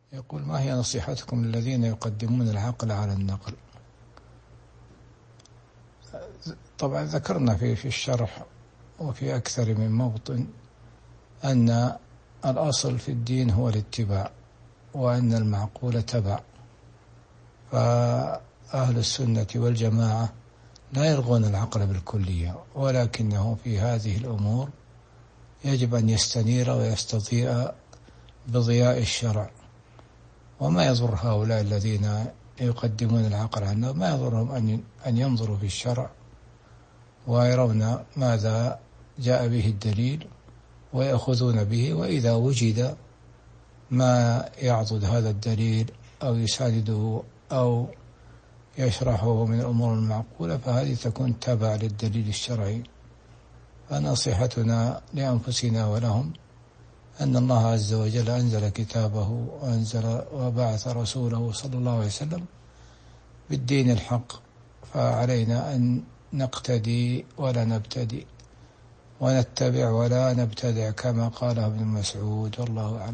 يقول: ما هي نصيحتكم للذين يقدمون العقل على النقل؟ طبعا ذكرنا في الشرح وفي أكثر من موطن أن الأصل في الدين هو الاتباع، وأن المعقول تبع. فأهل السنة والجماعة لا يلغون العقل بالكلية، ولكنه في هذه الأمور يجب أن يستنير ويستضيء بضياء الشرع. وما يضر هؤلاء الذين يقدمون العقل عنه، ما يضرهم أن ينظروا في الشرع ويرون ماذا جاء به الدليل ويأخذون به، وإذا وجد ما يعضد هذا الدليل أو يسانده أو يشرحه من الأمور المعقولة فهذه تكون تبع للدليل الشرعي. فنصيحتنا لأنفسنا ولهم أن الله عز وجل أنزل كتابه وبعث رسوله صلى الله عليه وسلم بالدين الحق، فعلينا أن نقتدي ولا نبتدي، ونتبع ولا نبتدع، كما قال ابن مسعود، والله أعلم.